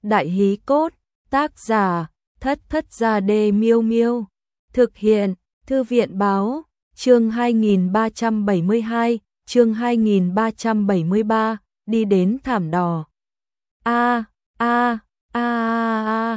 Đại hí cốt, tác giả, Thất Thất Gia Đê Miêu Miêu. Thực hiện, Thư viện Báo, chương 2372, chương 2373, đi đến thảm đỏ. A a a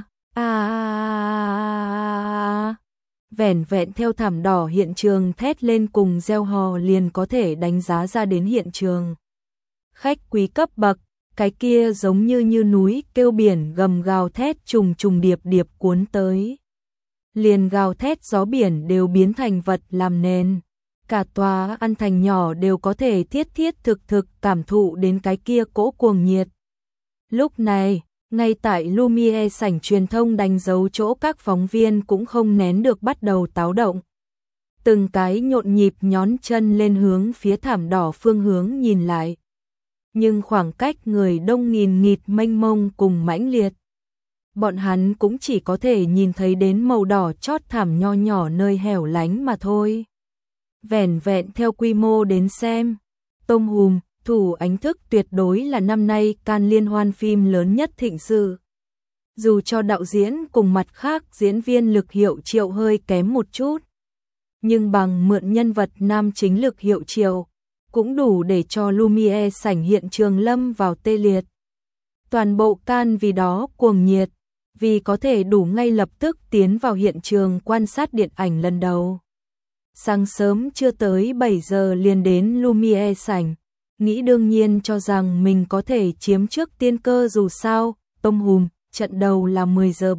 a. Vẻn vẹn theo thảm đỏ hiện trường thét lên cùng reo hò liền có thể đánh giá ra đến hiện trường. Khách quý cấp bậc, cái kia giống như núi kêu biển gầm gào thét trùng trùng điệp điệp cuốn tới. Liền gào thét gió biển đều biến thành vật làm nền. Cả tòa ăn thành nhỏ đều có thể thiết thực cảm thụ đến cái kia cỗ cuồng nhiệt. Lúc này, ngay tại Lumiere sảnh truyền thông đánh dấu chỗ các phóng viên cũng không nén được bắt đầu táo động. Từng cái nhộn nhịp nhón chân lên hướng phía thảm đỏ phương hướng nhìn lại. Nhưng khoảng cách người đông nghìn nghịt mênh mông cùng mãnh liệt. Bọn hắn cũng chỉ có thể nhìn thấy đến màu đỏ chót thảm nho nhỏ nơi hẻo lánh mà thôi. Vẻn vẹn theo quy mô đến xem, tôm hùm, thủ ánh thức tuyệt đối là năm nay Cannes liên hoan phim lớn nhất thịnh sự. Dù cho đạo diễn cùng mặt khác diễn viên lực hiệu triệu hơi kém một chút, nhưng bằng mượn nhân vật nam chính lực hiệu triệu, cũng đủ để cho Lumiere sảnh hiện trường lâm vào tê liệt. Toàn bộ Cannes vì đó cuồng nhiệt, vì có thể đủ ngay lập tức tiến vào hiện trường quan sát điện ảnh lần đầu. Sáng sớm chưa tới 7 giờ liền đến Lumiere sảnh, nghĩ đương nhiên cho rằng mình có thể chiếm trước tiên cơ dù sao, tôm hùm, trận đầu là 10 giờ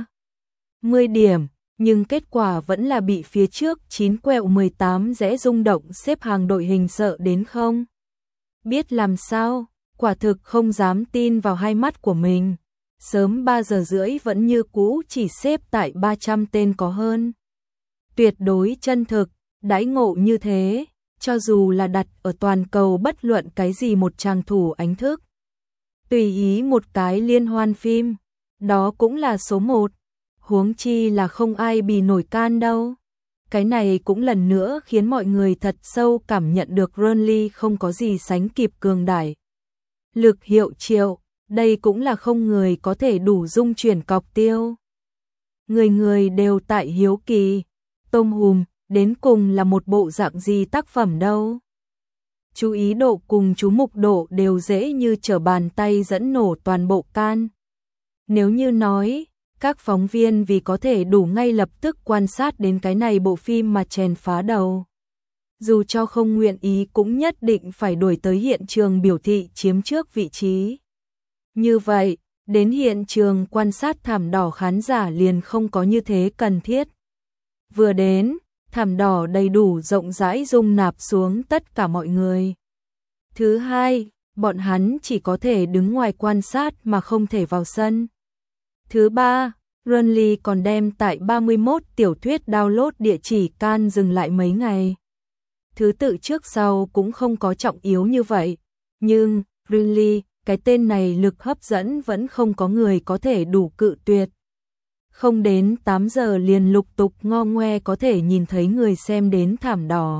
30 điểm, nhưng kết quả vẫn là bị phía trước 9 quẹo 18 rẽ rung động xếp hàng đội hình sợ đến không biết làm sao, quả thực không dám tin vào hai mắt của mình. Sớm 3 giờ rưỡi vẫn như cũ chỉ xếp tại 300 tên có hơn. Tuyệt đối chân thực, đãi ngộ như thế, cho dù là đặt ở toàn cầu bất luận cái gì một tràng thủ ánh thức. Tùy ý một cái liên hoan phim, đó cũng là số 1, huống chi là không ai bì nổi Cannes đâu. Cái này cũng lần nữa khiến mọi người thật sâu cảm nhận được Burnley không có gì sánh kịp cường đại. Lực hiệu triệu, đây cũng là không người có thể đủ dung chuyển cọc tiêu. Người người đều tại hiếu kỳ, tôm hùm, đến cùng là một bộ dạng gì tác phẩm đâu. Chú ý độ cùng chú mục độ đều dễ như trở bàn tay dẫn nổ toàn bộ Cannes. Nếu như nói, các phóng viên vì có thể đủ ngay lập tức quan sát đến cái này bộ phim mà chèn phá đầu. Dù cho không nguyện ý cũng nhất định phải đuổi tới hiện trường biểu thị chiếm trước vị trí. Như vậy, đến hiện trường quan sát thảm đỏ khán giả liền không có như thế cần thiết. Vừa đến, thảm đỏ đầy đủ rộng rãi dung nạp xuống tất cả mọi người. Thứ hai, bọn hắn chỉ có thể đứng ngoài quan sát mà không thể vào sân. Thứ ba, Burnley còn đem tại 31 tiểu thuyết download địa chỉ Cannes dừng lại mấy ngày. Thứ tự trước sau cũng không có trọng yếu như vậy, nhưng Burnley, cái tên này lực hấp dẫn vẫn không có người có thể đủ cự tuyệt. Không đến 8 giờ liền lục tục ngo ngoe có thể nhìn thấy người xem đến thảm đỏ.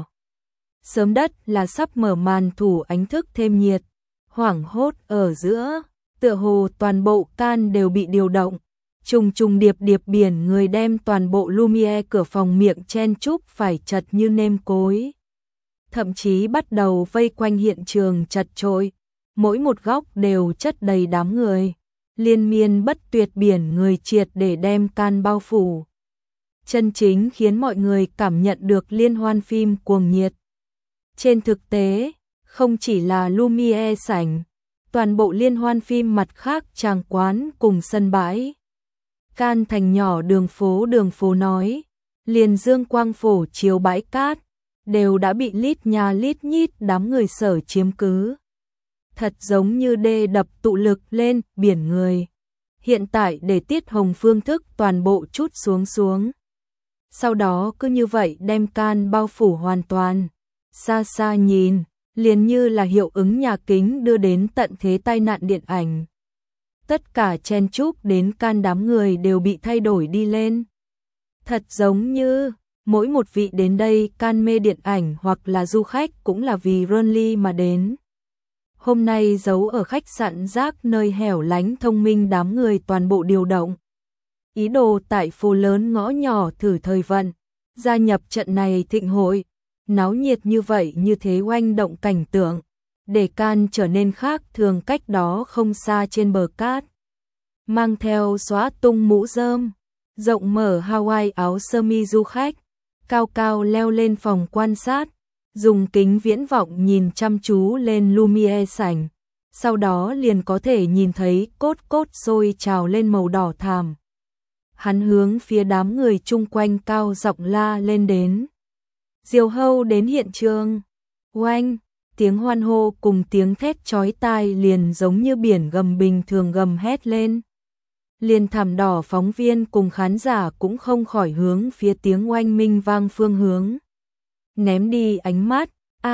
Sớm đất là sắp mở màn thủ ánh thức thêm nhiệt, hoảng hốt ở giữa, tựa hồ toàn bộ Cannes đều bị điều động. Trùng trùng điệp điệp biển người đem toàn bộ Lumiere cửa phòng miệng chen chúc phải chật như nêm cối. Thậm chí bắt đầu vây quanh hiện trường chật chội, mỗi một góc đều chất đầy đám người. Liên miên bất tuyệt biển người triệt để đem Cannes bao phủ. Chân chính khiến mọi người cảm nhận được liên hoan phim cuồng nhiệt. Trên thực tế, không chỉ là Lumiere sảnh, toàn bộ liên hoan phim mặt khác tràng quán cùng sân bãi. Cannes thành nhỏ đường phố nói, liền dương quang phổ chiếu bãi cát, đều đã bị lít nha lít nhít đám người sở chiếm cứ. Thật giống như đê đập tụ lực lên biển người. Hiện tại để Tiết Hồng phương thức toàn bộ chút xuống. Sau đó cứ như vậy đem Cannes bao phủ hoàn toàn. Xa xa nhìn, liền như là hiệu ứng nhà kính đưa đến tận thế tai nạn điện ảnh. Tất cả chen chúc đến Cannes đám người đều bị thay đổi đi lên. Thật giống như mỗi một vị đến đây Cannes mê điện ảnh hoặc là du khách cũng là vì Burnley mà đến. Hôm nay giấu ở khách sạn rác nơi hẻo lánh thông minh đám người toàn bộ điều động. Ý đồ tại phố lớn ngõ nhỏ thử thời vận, gia nhập trận này thịnh hội. Náo nhiệt như vậy như thế oanh động cảnh tượng, để Can trở nên khác thường cách đó không xa trên bờ cát. Mang theo xóa tung mũ rơm, rộng mở Hawaii áo sơ mi du khách, cao cao leo lên phòng quan sát, dùng kính viễn vọng nhìn chăm chú lên Lumiere sảnh, sau đó liền có thể nhìn thấy cốt cốt sôi trào lên màu đỏ thàm. Hắn hướng phía đám người chung quanh cao giọng la lên đến. Diều hâu đến hiện trường. Oanh, tiếng hoan hô cùng tiếng thét chói tai liền giống như biển gầm bình thường gầm hét lên. Liền thảm đỏ phóng viên cùng khán giả cũng không khỏi hướng phía tiếng oanh minh vang phương hướng. Ném đi ánh mắt,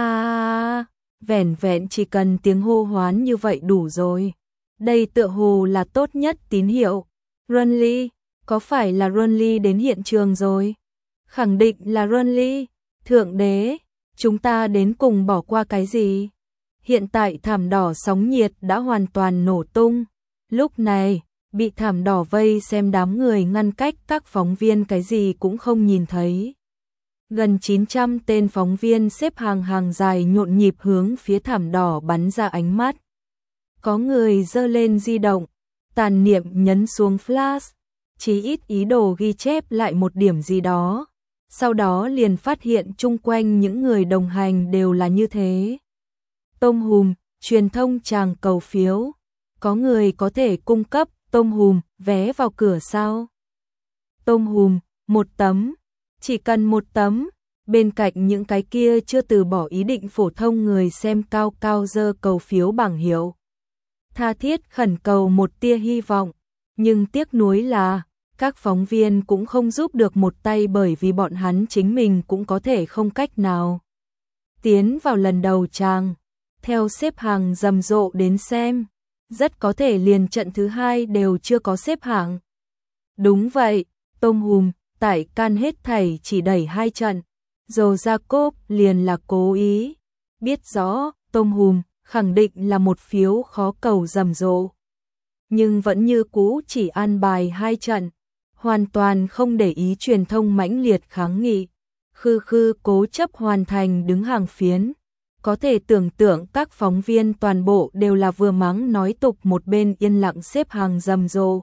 vẻn vẹn chỉ cần tiếng hô hoán như vậy đủ rồi. Đây tựa hồ là tốt nhất tín hiệu. Runley, có phải là Runley đến hiện trường rồi? Khẳng định là Runley. Thượng đế, chúng ta đến cùng bỏ qua cái gì? Hiện tại thảm đỏ sóng nhiệt đã hoàn toàn nổ tung. Lúc này, bị thảm đỏ vây xem đám người ngăn cách các phóng viên cái gì cũng không nhìn thấy. Gần 900 tên phóng viên xếp hàng dài nhộn nhịp hướng phía thảm đỏ bắn ra ánh mắt. Có người giơ lên di động, tàn niệm nhấn xuống flash, chí ít ý đồ ghi chép lại một điểm gì đó. Sau đó liền phát hiện chung quanh những người đồng hành đều là như thế. Tôm hùm, truyền thông tràng cầu phiếu. Có người có thể cung cấp tôm hùm, vé vào cửa sao? Tôm hùm, 1 tấm. Chỉ cần 1 tấm. Bên cạnh những cái kia chưa từ bỏ ý định phổ thông người xem cao cao giơ cầu phiếu bảng hiệu. Tha thiết khẩn cầu một tia hy vọng. Nhưng tiếc nuối là các phóng viên cũng không giúp được một tay bởi vì bọn hắn chính mình cũng có thể không cách nào tiến vào lần đầu tràng, theo xếp hàng rầm rộ đến xem, rất có thể liền trận thứ 2 đều chưa có xếp hạng. Đúng vậy, tôm hùm, tại Can hết thảy chỉ đẩy 2 trận, Joe Jacob liền là cố ý, biết rõ, tôm hùm, khẳng định là một phiếu khó cầu rầm rộ. Nhưng vẫn như cũ chỉ an bài 2 trận. Hoàn toàn không để ý truyền thông mãnh liệt kháng nghị, khư cố chấp hoàn thành đứng hàng phiến. Có thể tưởng tượng các phóng viên toàn bộ đều là vừa mắng nói tục một bên yên lặng xếp hàng rầm rộ.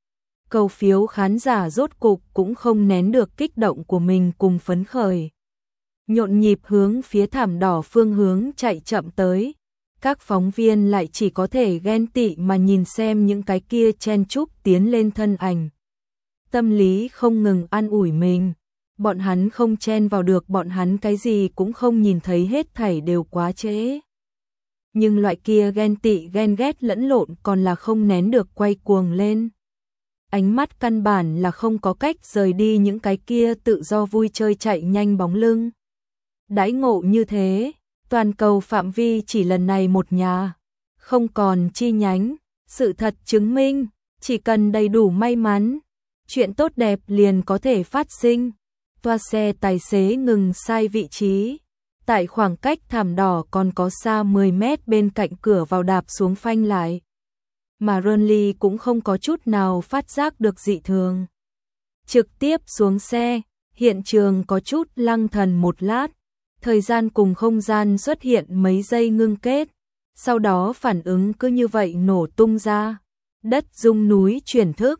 Cầu phiếu khán giả rốt cục cũng không nén được kích động của mình cùng phấn khởi. Nhộn nhịp hướng phía thảm đỏ phương hướng chạy chậm tới. Các phóng viên lại chỉ có thể ghen tị mà nhìn xem những cái kia chen chúc tiến lên thân ảnh. Tâm lý không ngừng an ủi mình, bọn hắn không chen vào được, bọn hắn cái gì cũng không nhìn thấy, hết thảy đều quá trễ. Nhưng loại kia ghen tị ghen ghét lẫn lộn còn là không nén được quay cuồng lên. Ánh mắt căn bản là không có cách rời đi những cái kia tự do vui chơi chạy nhanh bóng lưng. Đãi ngộ như thế, toàn cầu phạm vi chỉ lần này một nhà, không còn chi nhánh, sự thật chứng minh, chỉ cần đầy đủ may mắn, chuyện tốt đẹp liền có thể phát sinh. Toa xe tài xế ngừng sai vị trí. Tại khoảng cách thảm đỏ còn có xa 10 mét bên cạnh cửa vào đạp xuống phanh lại. Mà Runley cũng không có chút nào phát giác được dị thường. Trực tiếp xuống xe, hiện trường có chút lăng thần một lát. Thời gian cùng không gian xuất hiện mấy giây ngưng kết. Sau đó phản ứng cứ như vậy nổ tung ra. Đất rung núi chuyển thức.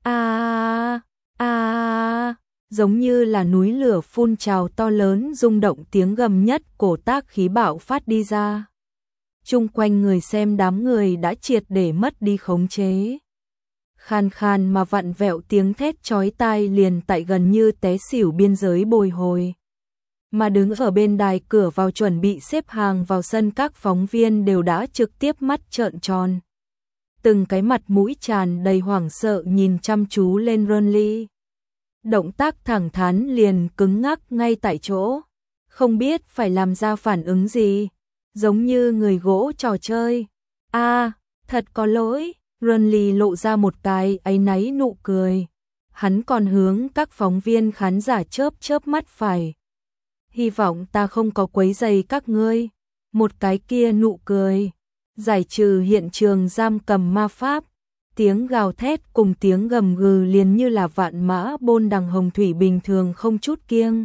Giống như là núi lửa phun trào to lớn rung động, tiếng gầm nhất cổ tác khí bạo phát đi ra. Chung quanh người xem đám người đã triệt để mất đi khống chế. Khan khan mà vặn vẹo tiếng thét chói tai liền tại gần như té xỉu biên giới bồi hồi. Mà đứng ở bên đài cửa vào chuẩn bị xếp hàng vào sân các phóng viên đều đã trực tiếp mắt trợn tròn. Từng cái mặt mũi tràn đầy hoảng sợ nhìn chăm chú lên Runley. Động tác thẳng thắn liền cứng ngắc ngay tại chỗ, không biết phải làm ra phản ứng gì, giống như người gỗ trò chơi. Thật có lỗi, Runley lộ ra một cái áy náy nụ cười. Hắn còn hướng các phóng viên khán giả chớp chớp mắt phải. Hy vọng ta không có quấy rầy các ngươi. Một cái kia nụ cười, giải trừ hiện trường giam cầm ma pháp. Tiếng gào thét cùng tiếng gầm gừ liền như là vạn mã bôn đằng hồng thủy bình thường không chút kiêng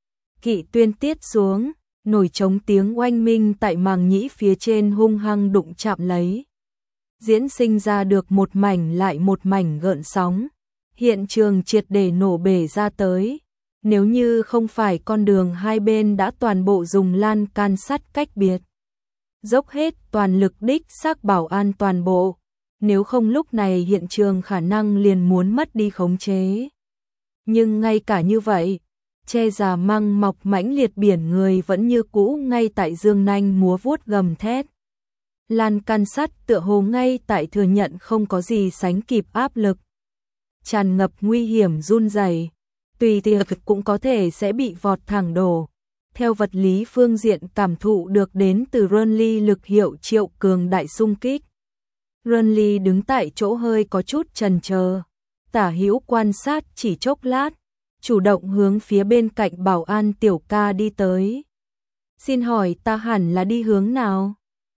kỵ tuyên tiết xuống, nổi trống tiếng oanh minh tại màng nhĩ phía trên hung hăng đụng chạm lấy. Diễn sinh ra được một mảnh lại một mảnh gợn sóng, hiện trường triệt để nổ bể ra tới. Nếu như không phải con đường hai bên đã toàn bộ dùng lan can sắt cách biệt, dốc hết toàn lực đích xác bảo an toàn bộ, nếu không lúc này hiện trường khả năng liền muốn mất đi khống chế. Nhưng ngay cả như vậy, che già măng mọc mãnh liệt biển người vẫn như cũ ngay tại dương nanh múa vuốt gầm thét. Lan can sắt tựa hồ ngay tại thừa nhận không có gì sánh kịp áp lực, tràn ngập nguy hiểm run rẩy, tùy tiệc cũng có thể sẽ bị vọt thẳng đổ. Theo vật lý phương diện cảm thụ được đến từ Renly lực hiệu triệu cường đại xung kích, Renly đứng tại chỗ hơi có chút chần chờ, tả hữu quan sát chỉ chốc lát, chủ động hướng phía bên cạnh bảo an tiểu ca đi tới. Xin hỏi ta hẳn là đi hướng nào?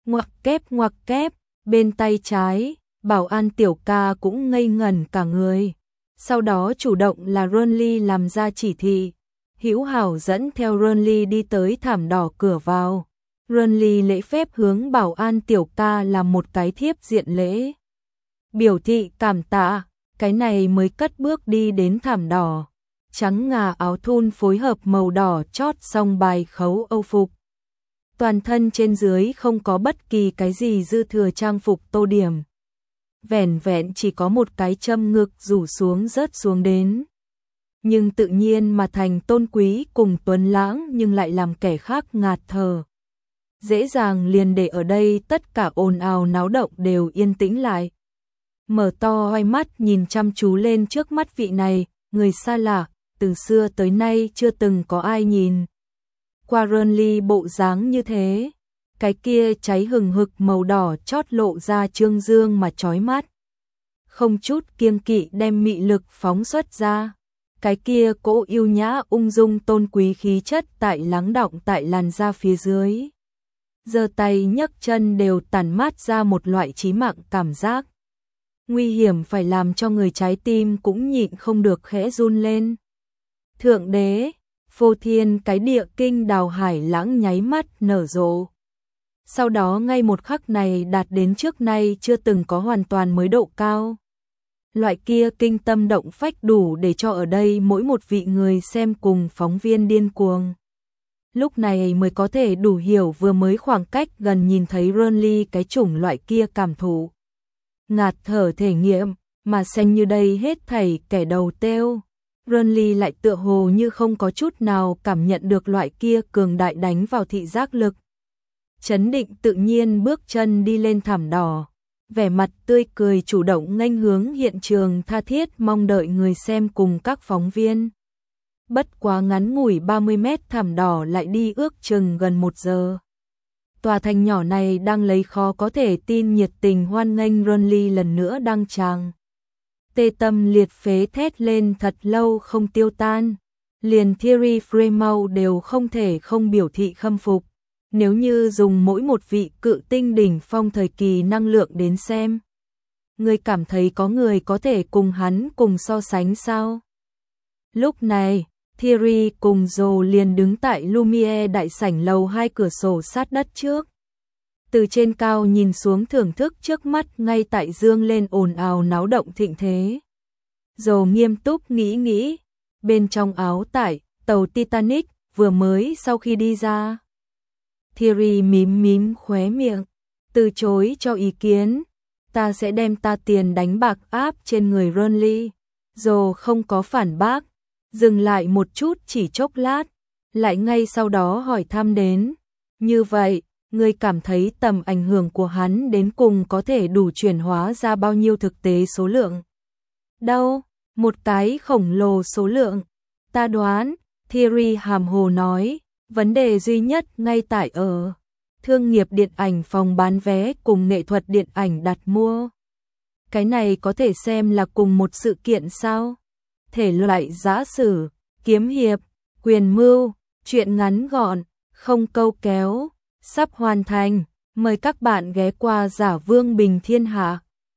Ngoặc kép, bên tay trái, bảo an tiểu ca cũng ngây ngẩn cả người. Sau đó chủ động là Renly làm ra chỉ thị, hữu hảo dẫn theo Renly đi tới thảm đỏ cửa vào. Renly lễ phép hướng bảo an tiểu ca làm một cái thiếp diện lễ, biểu thị cảm tạ, cái này mới cất bước đi đến thảm đỏ. Trắng ngà áo thun phối hợp màu đỏ chót song bài khấu âu phục. Toàn thân trên dưới không có bất kỳ cái gì dư thừa trang phục tô điểm. Vẻn vẹn chỉ có một cái châm ngực rủ xuống rớt xuống đến. Nhưng tự nhiên mà thành tôn quý cùng tuấn lãng nhưng lại làm kẻ khác ngạt thở. Dễ dàng liền để ở đây tất cả ồn ào náo động đều yên tĩnh lại. Mở to hai mắt nhìn chăm chú lên trước mắt vị này, người xa lạ, từ xưa tới nay chưa từng có ai nhìn qua Renly bộ dáng như thế. Cái kia cháy hừng hực màu đỏ chót lộ ra trương dương mà chói mắt, không chút kiêng kỵ đem mị lực phóng xuất ra. Cái kia cỗ yêu nhã ung dung tôn quý khí chất tại lắng đọng tại làn da phía dưới. Giơ tay nhấc chân đều tản mát ra một loại chí mạng cảm giác. Nguy hiểm phải làm cho người trái tim cũng nhịn không được khẽ run lên. Thượng đế, phô thiên cái địa kinh đào hải lãng nháy mắt nở rộ. Sau đó ngay một khắc này đạt đến trước nay chưa từng có hoàn toàn mới độ cao. Loại kia kinh tâm động phách đủ để cho ở đây mỗi một vị người xem cùng phóng viên điên cuồng. Lúc này mới có thể đủ hiểu vừa mới khoảng cách gần nhìn thấy Renly cái chủng loại kia cảm thụ. Ngạt thở thể nghiệm, mà xem như đây hết thảy kẻ đầu têu. Renly lại tựa hồ như không có chút nào cảm nhận được loại kia cường đại đánh vào thị giác lực. Chấn định tự nhiên bước chân đi lên thảm đỏ, vẻ mặt tươi cười chủ động nghênh hướng hiện trường tha thiết mong đợi người xem cùng các phóng viên. Bất quá ngắn ngủi 30 mét thảm đỏ lại đi ước chừng gần 1 giờ. Tòa thành nhỏ này đang lấy khó có thể tin nhiệt tình hoan nghênh Renly lần nữa đăng tràng. Tê tâm liệt phế thét lên thật lâu không tiêu tan. Liền Thierry Fremont đều không thể không biểu thị khâm phục. Nếu như dùng mỗi một vị cự tinh đỉnh phong thời kỳ năng lượng đến xem, người cảm thấy có người có thể cùng hắn cùng so sánh sao? Lúc này, Thierry cùng Joe liền đứng tại Lumiere đại sảnh lầu 2 cửa sổ sát đất trước. Từ trên cao nhìn xuống thưởng thức trước mắt ngay tại dương lên ồn ào náo động thịnh thế. Joe nghiêm túc nghĩ, bên trong áo tải, tàu Titanic vừa mới sau khi đi ra. Thierry mím khóe miệng, từ chối cho ý kiến, ta sẽ đem ta tiền đánh bạc áp trên người Renly. Joe không có phản bác, dừng lại một chút chỉ chốc lát, lại ngay sau đó hỏi thăm đến. Như vậy, ngươi cảm thấy tầm ảnh hưởng của hắn đến cùng có thể đủ chuyển hóa ra bao nhiêu thực tế số lượng? Đâu, một cái khổng lồ số lượng. Ta đoán, Thierry hàm hồ nói, vấn đề duy nhất ngay tại ở thương nghiệp điện ảnh phòng bán vé cùng nghệ thuật điện ảnh đặt mua. Cái này có thể xem là cùng một sự kiện sao? Thể loại giã sử, kiếm hiệp, quyền mưu, truyện ngắn gọn, không câu kéo, sắp hoàn thành, Mời các bạn ghé qua Giả Vương Bình Thiên Hạ.